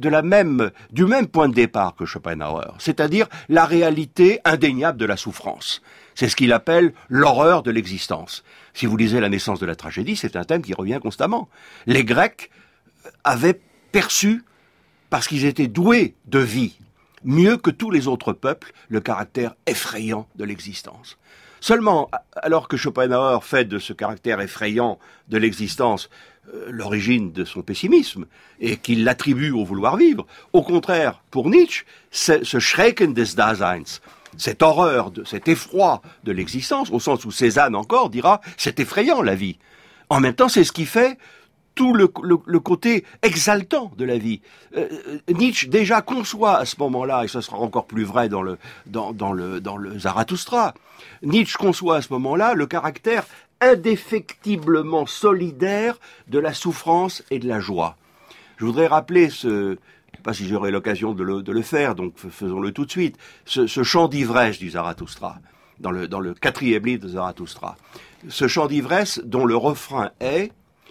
du même point de départ que Schopenhauer, c'est-à-dire la réalité indéniable de la souffrance. C'est ce qu'il appelle l'horreur de l'existence. Si vous lisez La naissance de la tragédie, c'est un thème qui revient constamment. Les Grecs avaient perçu, parce qu'ils étaient doués de vie, mieux que tous les autres peuples, le caractère effrayant de l'existence. Seulement, alors que Schopenhauer fait de ce caractère effrayant de l'existence l'origine de son pessimisme, et qu'il l'attribue au vouloir vivre, au contraire, pour Nietzsche, ce Schrecken des Daseins, cette horreur, cet effroi de l'existence, au sens où Cézanne encore dira « c'est effrayant la vie ». En même temps, c'est ce qui fait tout le côté exaltant de la vie. Nietzsche déjà conçoit à ce moment-là, et ce sera encore plus vrai dans le Zarathustra, Nietzsche conçoit à ce moment-là le caractère indéfectiblement solidaire de la souffrance et de la joie. Je voudrais rappeler je ne sais pas si j'aurai l'occasion de le faire, donc faisons-le tout de suite, ce chant d'ivresse du Zarathustra, dans le 4e livre de Zarathustra. Ce chant d'ivresse dont le refrain est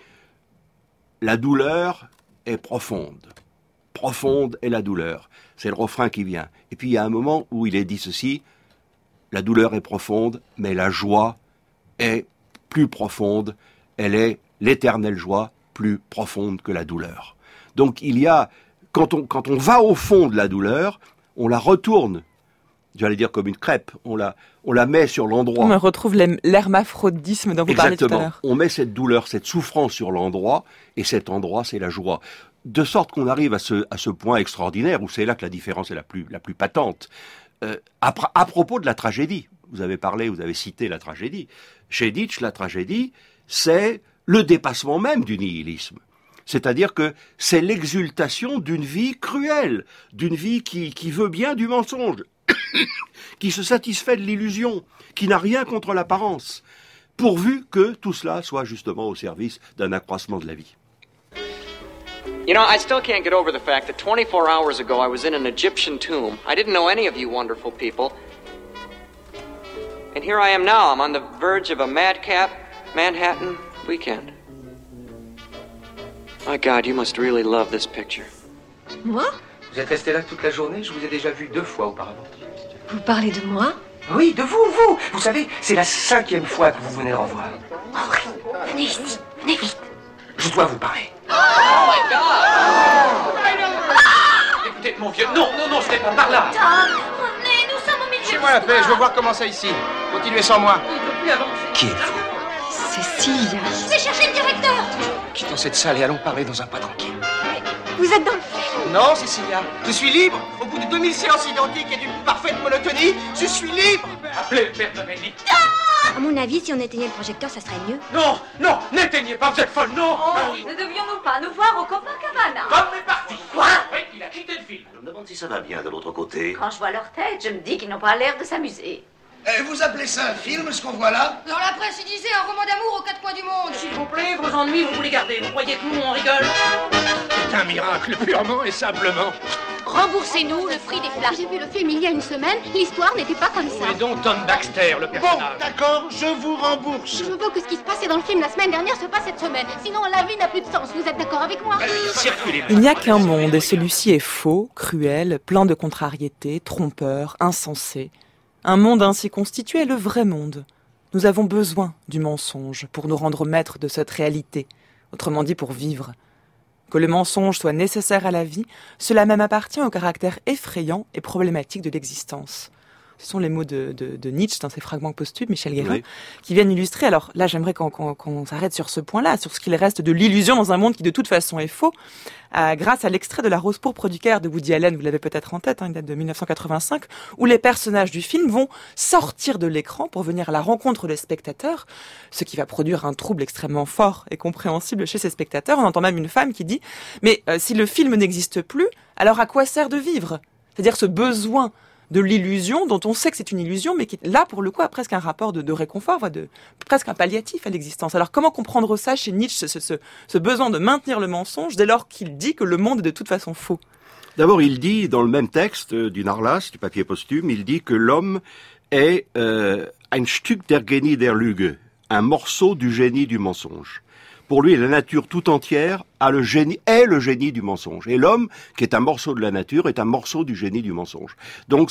« La douleur est profonde. Profonde est la douleur. » C'est le refrain qui vient. Et puis il y a un moment où il est dit ceci « La douleur est profonde, mais la joie est plus profonde. Elle est l'éternelle joie, plus profonde que la douleur. » Donc il y a, quand on va au fond de la douleur, on la retourne, j'allais dire comme une crêpe, on la met sur l'endroit. On retrouve l'hermaphrodisme dont vous parlez tout à l'heure. On met cette douleur, cette souffrance sur l'endroit, et cet endroit, c'est la joie. De sorte qu'on arrive à ce point extraordinaire, où c'est là que la différence est la plus patente. À propos de la tragédie, vous avez cité la tragédie. Chez Nietzsche, la tragédie, c'est le dépassement même du nihilisme. C'est-à-dire que c'est l'exultation d'une vie cruelle, d'une vie qui veut bien du mensonge, qui se satisfait de l'illusion, qui n'a rien contre l'apparence, pourvu que tout cela soit justement au service d'un accroissement de la vie. You know, I still can't get over the fact that 24 hours ago I was in an Egyptian tomb. I didn't know any of you wonderful people. And here I am now. I'm on the verge of a madcap Manhattan weekend. My God, you must really love this picture. Moi? Vous êtes resté là toute la journée? Je vous ai déjà vu 2 fois auparavant. Vous parlez de moi? Oui, de vous. Vous savez, c'est la 5e fois que vous venez en voir. Henri, venez ici, venez vite. Je dois vous parler. Oh my God! Écoutez, mon vieux, non, ce n'est pas par là. Tom, revenez, nous sommes au milieu. Laissez-moi la paix, je veux voir comment ça ici. Continuez sans moi. Il ne peut plus avancer. Qui êtes-vous? Cécilia. Je vais chercher le directeur. Quittons cette salle et allons parler dans un coin tranquille. Vous êtes dans le film? Non, Cécilia, je suis libre. Au bout de 2000 séances identiques et d'une parfaite monotonie, je suis libre. Appelez le père Doménique. Ah! À mon avis, si on éteignait le projecteur, ça serait mieux. Non, non, n'éteignez pas, vous êtes folle, non. Ne devions-nous pas nous voir au Copacabana? Tom est parti. Quoi? Oui, il a quitté le film. Je me demande si ça va bien de l'autre côté. Quand je vois leur tête, je me dis qu'ils n'ont pas l'air de s'amuser. Vous appelez ça un film, ce qu'on voit là? Dans la presse, ils disaient un roman d'amour aux quatre coins du monde. S'il vous plaît, vos ennuis, vous les gardez. Vous croyez que nous, on rigole? C'est un miracle, purement et simplement. Remboursez-nous le prix des places. J'ai vu le film il y a une semaine, l'histoire n'était pas comme ça. Et donc Tom Baxter, le personnage. Bon, d'accord, je vous rembourse. Je veux que ce qui se passait dans le film la semaine dernière se passe cette semaine. Sinon, la vie n'a plus de sens. Vous êtes d'accord avec moi? Il n'y a qu'un monde, et celui-ci est faux, cruel, plein de contrariétés, trompeur, insensé. Un monde ainsi constitué est le vrai monde. Nous avons besoin du mensonge pour nous rendre maîtres de cette réalité, autrement dit pour vivre. Que le mensonge soit nécessaire à la vie, cela même appartient au caractère effrayant et problématique de l'existence. Ce sont les mots de Nietzsche dans ses fragments posthumes, Michel Guérin, oui, qui viennent illustrer. Alors là, j'aimerais qu'on s'arrête sur ce point-là, sur ce qu'il reste de l'illusion dans un monde qui de toute façon est faux, grâce à l'extrait de La Rose pourpre du Caire de Woody Allen, vous l'avez peut-être en tête, il date de 1985, où les personnages du film vont sortir de l'écran pour venir à la rencontre des spectateurs, ce qui va produire un trouble extrêmement fort et compréhensible chez ces spectateurs. On entend même une femme qui dit « Mais si le film n'existe plus, alors à quoi sert de vivre ?» C'est-à-dire ce besoin de l'illusion, dont on sait que c'est une illusion, mais qui, là, pour le coup, a presque un rapport de réconfort, presque un palliatif à l'existence. Alors, comment comprendre ça chez Nietzsche, ce besoin de maintenir le mensonge, dès lors qu'il dit que le monde est de toute façon faux? D'abord, il dit, dans le même texte du Narlas, du papier posthume, il dit que l'homme est ein Stück der Genie der Lüge, un morceau du génie du mensonge. Pour lui, la nature tout entière est le génie du mensonge. Et l'homme, qui est un morceau de la nature, est un morceau du génie du mensonge. Donc,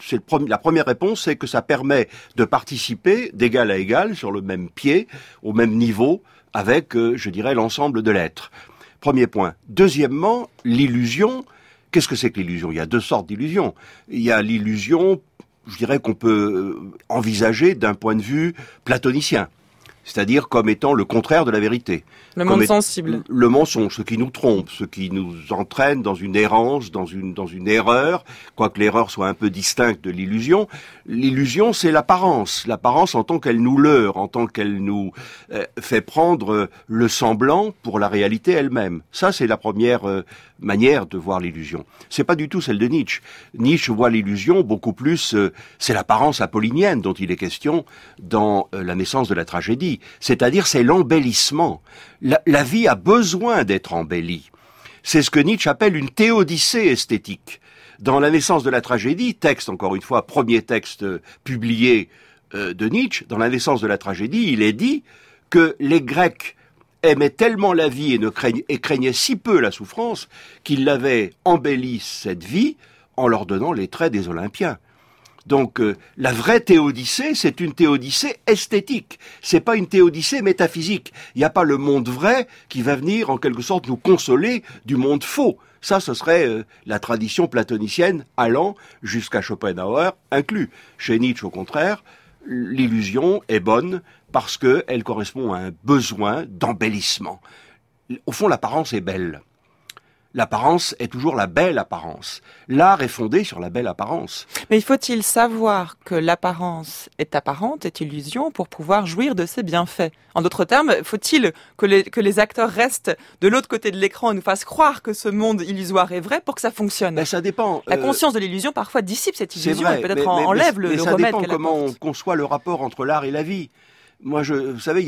la première réponse, c'est que ça permet de participer d'égal à égal, sur le même pied, au même niveau, avec, je dirais, l'ensemble de l'être. Premier point. Deuxièmement, l'illusion. Qu'est-ce que c'est que l'illusion? Il y a deux sortes d'illusions. Il y a l'illusion, je dirais, qu'on peut envisager d'un point de vue platonicien. C'est-à-dire comme étant le contraire de la vérité. Le monde sensible. Le mensonge, ce qui nous trompe, ce qui nous entraîne dans une errance, dans une erreur, quoique l'erreur soit un peu distincte de l'illusion. L'illusion, c'est l'apparence. L'apparence en tant qu'elle nous leurre, en tant qu'elle nous fait prendre le semblant pour la réalité elle-même. Ça, c'est la première manière de voir l'illusion. C'est pas du tout celle de Nietzsche. Nietzsche voit l'illusion beaucoup plus, c'est l'apparence apollinienne dont il est question dans La naissance de la tragédie. C'est-à-dire, c'est l'embellissement. La vie a besoin d'être embellie. C'est ce que Nietzsche appelle une théodicée esthétique. Dans La naissance de la tragédie, texte, encore une fois, premier texte publié de Nietzsche, dans La naissance de la tragédie, il est dit que les Grecs aimaient tellement la vie et craignaient si peu la souffrance qu'ils l'avaient embellie, cette vie, en leur donnant les traits des Olympiens. Donc, la vraie théodicée, c'est une théodicée esthétique. C'est pas une théodicée métaphysique. Il n'y a pas le monde vrai qui va venir, en quelque sorte, nous consoler du monde faux. Ça, ce serait la tradition platonicienne allant jusqu'à Schopenhauer inclus. Chez Nietzsche, au contraire, l'illusion est bonne parce qu'elle correspond à un besoin d'embellissement. Au fond, l'apparence est belle. L'apparence est toujours la belle apparence. L'art est fondé sur la belle apparence. Mais faut-il savoir que l'apparence est apparente, est illusion, pour pouvoir jouir de ses bienfaits? En d'autres termes, faut-il que les acteurs restent de l'autre côté de l'écran et nous fassent croire que ce monde illusoire est vrai pour que ça fonctionne? Ben, ça dépend. La conscience de l'illusion parfois dissipe cette illusion vrai, et peut-être enlève le remède qu'elle apporte. Ça dépend comment on conçoit le rapport entre l'art et la vie. Moi, vous savez, il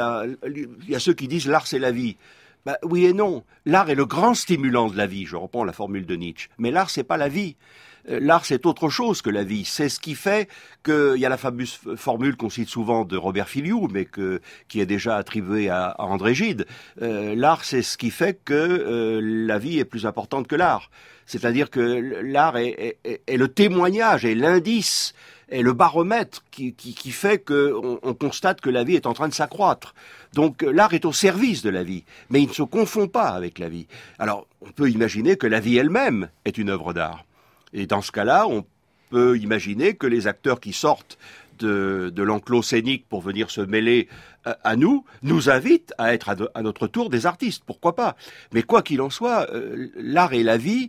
y a ceux qui disent l'art c'est la vie. Bah, oui et non. L'art est le grand stimulant de la vie. Je reprends la formule de Nietzsche. Mais l'art, c'est pas la vie. L'art, c'est autre chose que la vie. C'est ce qui fait il y a la fameuse formule qu'on cite souvent de Robert Filiou, mais qui est déjà attribuée à André Gide. L'art, c'est ce qui fait que la vie est plus importante que l'art. C'est-à-dire que l'art est le témoignage, est l'indice, est le baromètre qui fait qu'on constate que la vie est en train de s'accroître. Donc l'art est au service de la vie, mais il ne se confond pas avec la vie. Alors, on peut imaginer que la vie elle-même est une œuvre d'art. Et dans ce cas-là, on peut imaginer que les acteurs qui sortent de l'enclos scénique pour venir se mêler à nous invitent à être à notre tour des artistes. Pourquoi pas? Mais quoi qu'il en soit, l'art et la vie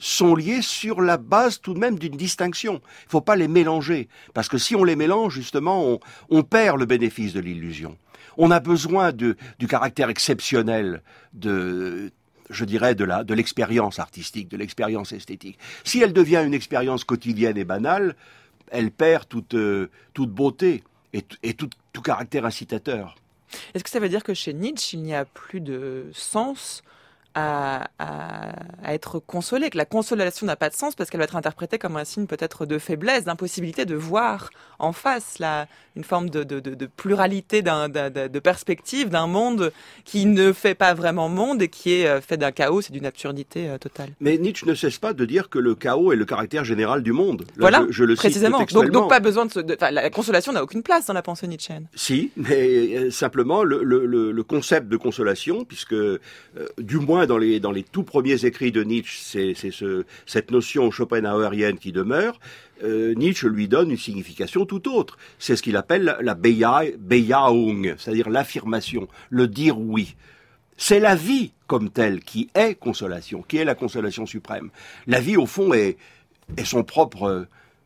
sont liés sur la base tout de même d'une distinction. Il ne faut pas les mélanger, parce que si on les mélange, justement, on perd le bénéfice de l'illusion. On a besoin du caractère exceptionnel je dirais, de l'expérience artistique, de l'expérience esthétique. Si elle devient une expérience quotidienne et banale, elle perd toute beauté et tout caractère incitateur. Est-ce que ça veut dire que chez Nietzsche, il n'y a plus de sens à être consolé, que la consolation n'a pas de sens parce qu'elle va être interprétée comme un signe peut-être de faiblesse, d'impossibilité de voir en face une forme de pluralité, de perspective, d'un monde qui ne fait pas vraiment monde et qui est fait d'un chaos et d'une absurdité totale. Mais Nietzsche ne cesse pas de dire que le chaos est le caractère général du monde. Là, voilà, je le précisément. Cite textuellement. Donc pas besoin la consolation n'a aucune place dans la pensée nietzschéenne. Si, mais simplement le concept de consolation, puisque du moins dans les tout premiers écrits de Nietzsche, c'est cette notion schopenhauerienne qui demeure. Nietzsche lui donne une signification tout autre. C'est ce qu'il appelle la Bejahung, c'est-à-dire l'affirmation, le dire oui. C'est la vie comme telle qui est consolation, qui est la consolation suprême. La vie, au fond, est sa propre,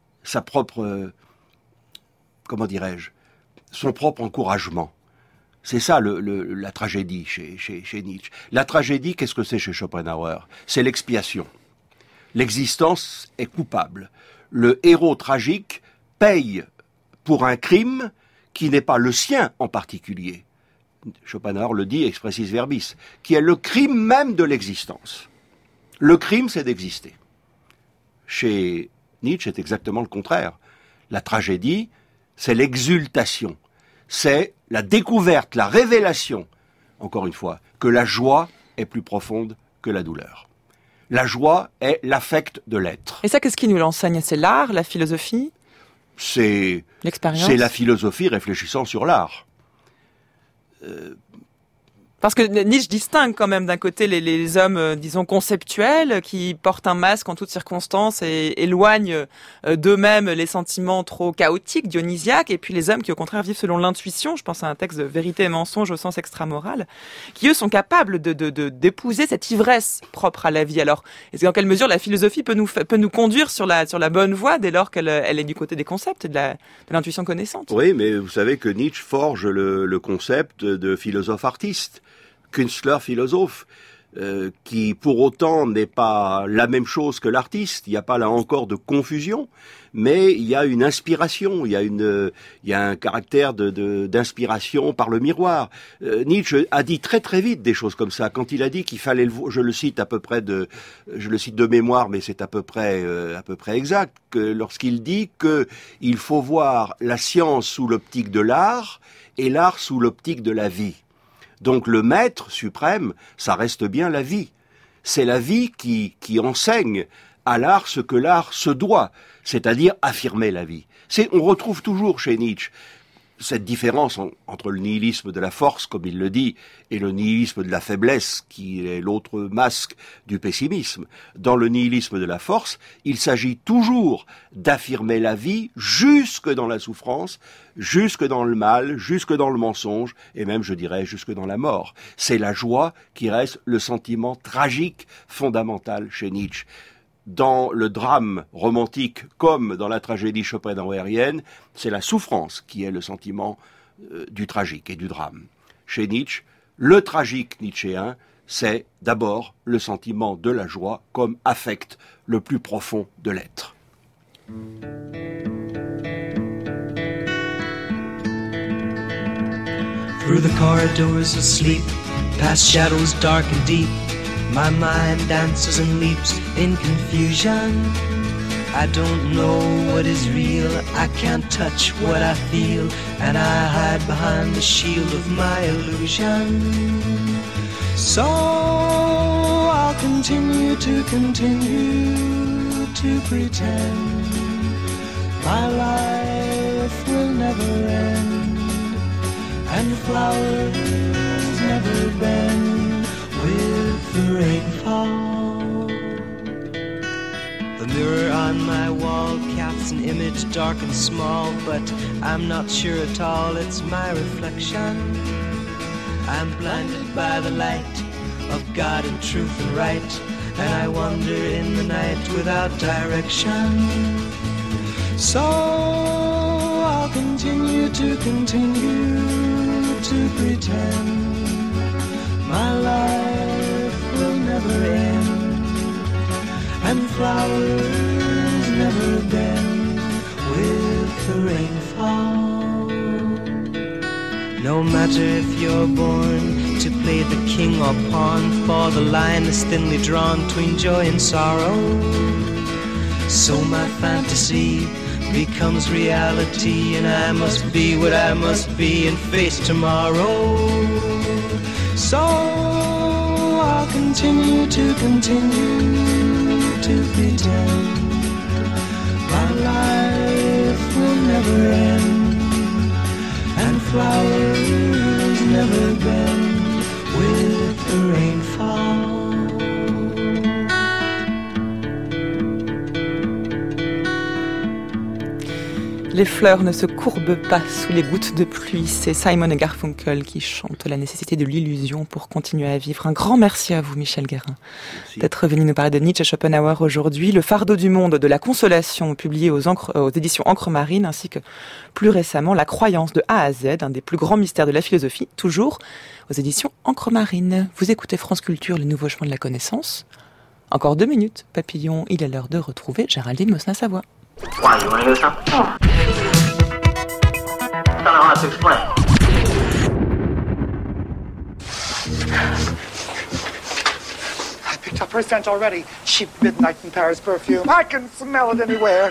comment dirais-je, son propre encouragement. C'est ça la tragédie chez Nietzsche. La tragédie, qu'est-ce que c'est chez Schopenhauer ? C'est l'expiation. L'existence est coupable. Le héros tragique paye pour un crime qui n'est pas le sien en particulier. Schopenhauer le dit expressis verbis, qui est le crime même de l'existence. Le crime, c'est d'exister. Chez Nietzsche, c'est exactement le contraire. La tragédie, c'est l'exultation. C'est la découverte, la révélation, encore une fois, que la joie est plus profonde que la douleur. La joie est l'affect de l'être. Et ça, qu'est-ce qui nous l'enseigne ? C'est l'art, la philosophie ? L'expérience ? C'est la philosophie réfléchissant sur l'art. Parce que Nietzsche distingue quand même d'un côté les hommes, disons, conceptuels, qui portent un masque en toutes circonstances et éloignent d'eux-mêmes les sentiments trop chaotiques, dionysiaques, et puis les hommes qui au contraire vivent selon l'intuition, je pense à un texte de Vérité et mensonge au sens extramoral, qui eux sont capables d'épouser cette ivresse propre à la vie. Alors, est-ce qu'en quelle mesure la philosophie peut nous conduire sur la bonne voie dès lors qu'elle est du côté des concepts et de l'intuition connaissante ? Oui, mais vous savez que Nietzsche forge le concept de philosophe-artiste. Künstler-philosophe, qui pour autant n'est pas la même chose que l'artiste. Il n'y a pas là encore de confusion, mais il y a une inspiration, il y a un caractère d'inspiration par le miroir. Nietzsche a dit très très vite des choses comme ça. Quand il a dit qu'il fallait, je le cite de mémoire, mais c'est à peu près exact, que lorsqu'il dit que il faut voir la science sous l'optique de l'art et l'art sous l'optique de la vie. Donc le maître suprême, ça reste bien la vie. C'est la vie qui enseigne à l'art ce que l'art se doit, c'est-à-dire affirmer la vie. On retrouve toujours chez Nietzsche cette différence entre le nihilisme de la force, comme il le dit, et le nihilisme de la faiblesse, qui est l'autre masque du pessimisme. Dans le nihilisme de la force, il s'agit toujours d'affirmer la vie jusque dans la souffrance, jusque dans le mal, jusque dans le mensonge, et même, je dirais, jusque dans la mort. C'est la joie qui reste le sentiment tragique fondamental chez Nietzsche. Dans le drame romantique comme dans la tragédie schopenhauerienne, c'est la souffrance qui est le sentiment du tragique et du drame. Chez Nietzsche, le tragique nietzschéen, c'est d'abord le sentiment de la joie comme affect le plus profond de l'être. Through the corridors of sleep, past shadows dark and deep, my mind dances and leaps in confusion. I don't know what is real, I can't touch what I feel, and I hide behind the shield of my illusion. So I'll continue to pretend my life will never end, and flowers never bend with the rainfall. The mirror on my wall casts an image dark and small, but I'm not sure at all it's my reflection. I'm blinded by the light of God and truth and right, and I wander in the night without direction. So I'll continue to pretend my life will never end, and flowers never bend with the rainfall. No matter if you're born to play the king or pawn, for the line is thinly drawn between joy and sorrow. So my fantasy becomes reality, and I must be what I must be and face tomorrow. So I'll continue to pretend my life will never end, and flowers never bend with the rainfall. Les fleurs ne se courbent pas sous les gouttes de pluie. C'est Simon et Garfunkel qui chantent la nécessité de l'illusion pour continuer à vivre. Un grand merci à vous, Michel Guérin, d'être venu nous parler de Nietzsche et Schopenhauer aujourd'hui. Le fardeau du monde de la consolation, publié aux éditions Encre Marine, ainsi que plus récemment La croyance de A à Z, un des plus grands mystères de la philosophie, toujours aux éditions Encre Marine. Vous écoutez France Culture, les nouveaux chemins de la connaissance. Encore 2 minutes, papillon, il est l'heure de retrouver Géraldine Mosna-Savoie. Why, you want to hear something? Oh. I don't know how to explain. I picked up her scent already. Cheap midnight in Paris perfume. I can smell it anywhere.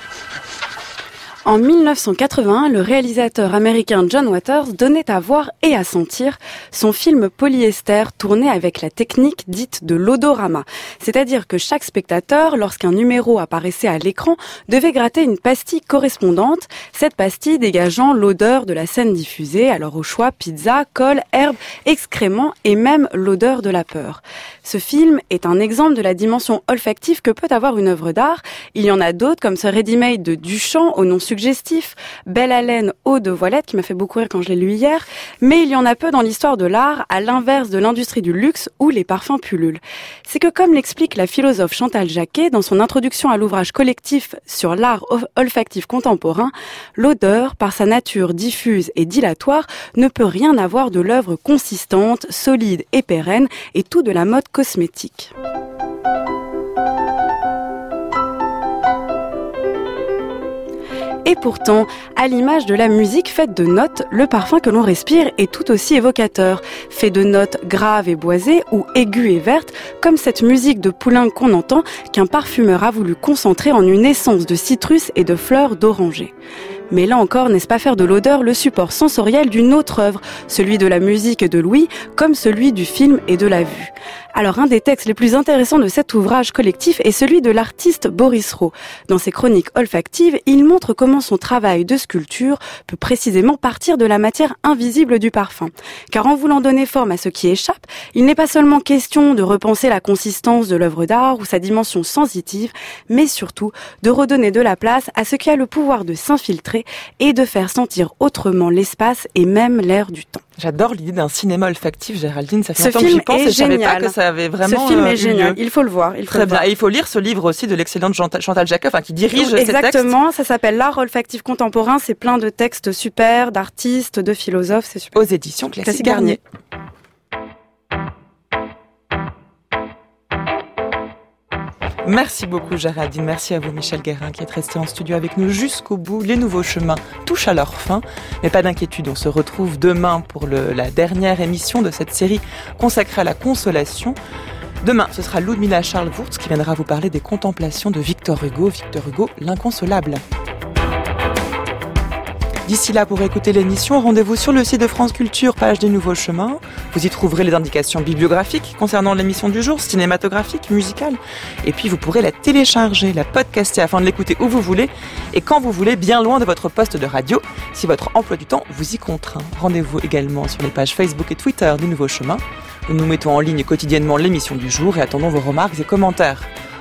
En 1981, le réalisateur américain John Waters donnait à voir et à sentir son film Polyester, tourné avec la technique dite de l'odorama. C'est-à-dire que chaque spectateur, lorsqu'un numéro apparaissait à l'écran, devait gratter une pastille correspondante, cette pastille dégageant l'odeur de la scène diffusée, alors au choix pizza, colle, herbe, excréments et même l'odeur de la peur. Ce film est un exemple de la dimension olfactive que peut avoir une œuvre d'art. Il y en a d'autres, comme ce ready-made de Duchamp, au nom suggestif, Belle Haleine, eau de voilette, qui m'a fait beaucoup rire quand je l'ai lu hier, mais il y en a peu dans l'histoire de l'art, à l'inverse de l'industrie du luxe où les parfums pullulent. C'est que comme l'explique la philosophe Chantal Jacquet dans son introduction à l'ouvrage collectif sur l'art olfactif contemporain, l'odeur, par sa nature diffuse et dilatoire, ne peut rien avoir de l'œuvre consistante, solide et pérenne, et tout de la mode cosmétique. Et pourtant, à l'image de la musique faite de notes, le parfum que l'on respire est tout aussi évocateur. Fait de notes graves et boisées ou aiguës et vertes, comme cette musique de Poulenc qu'on entend, qu'un parfumeur a voulu concentrer en une essence de citrus et de fleurs d'oranger. Mais là encore, n'est-ce pas faire de l'odeur le support sensoriel d'une autre œuvre, celui de la musique et de l'ouïe, comme celui du film et de la vue. Alors un des textes les plus intéressants de cet ouvrage collectif est celui de l'artiste Boris Rau. Dans ses chroniques olfactives, il montre comment son travail de sculpture peut précisément partir de la matière invisible du parfum. Car en voulant donner forme à ce qui échappe, il n'est pas seulement question de repenser la consistance de l'œuvre d'art ou sa dimension sensitive, mais surtout de redonner de la place à ce qui a le pouvoir de s'infiltrer et de faire sentir autrement l'espace et même l'air du temps. J'adore l'idée d'un cinéma olfactif, Géraldine. Ça fait longtemps que j'y pense et je savais pas que ça avait vraiment Ce film est génial. Il faut le voir. Très bien. Et il faut lire ce livre aussi de l'excellente Chantal Jacquet, qui dirige ces textes. Exactement. Ça s'appelle L'art olfactif contemporain. C'est plein de textes super, d'artistes, de philosophes. C'est super. Aux éditions Classique Garnier. Merci beaucoup Géraldine, merci à vous Michel Guérin qui êtes resté en studio avec nous jusqu'au bout. Les nouveaux chemins touchent à leur fin, mais pas d'inquiétude, on se retrouve demain pour la dernière émission de cette série consacrée à la consolation. Demain, ce sera Ludmilla Charles-Wurtz qui viendra vous parler des contemplations de Victor Hugo, l'inconsolable. D'ici là, pour écouter l'émission, rendez-vous sur le site de France Culture, page des Nouveaux Chemins. Vous y trouverez les indications bibliographiques concernant l'émission du jour, cinématographique, musicale. Et puis, vous pourrez la télécharger, la podcaster afin de l'écouter où vous voulez et quand vous voulez, bien loin de votre poste de radio, si votre emploi du temps vous y contraint. Rendez-vous également sur les pages Facebook et Twitter des Nouveaux Chemins, où nous mettons en ligne quotidiennement l'émission du jour et attendons vos remarques et commentaires.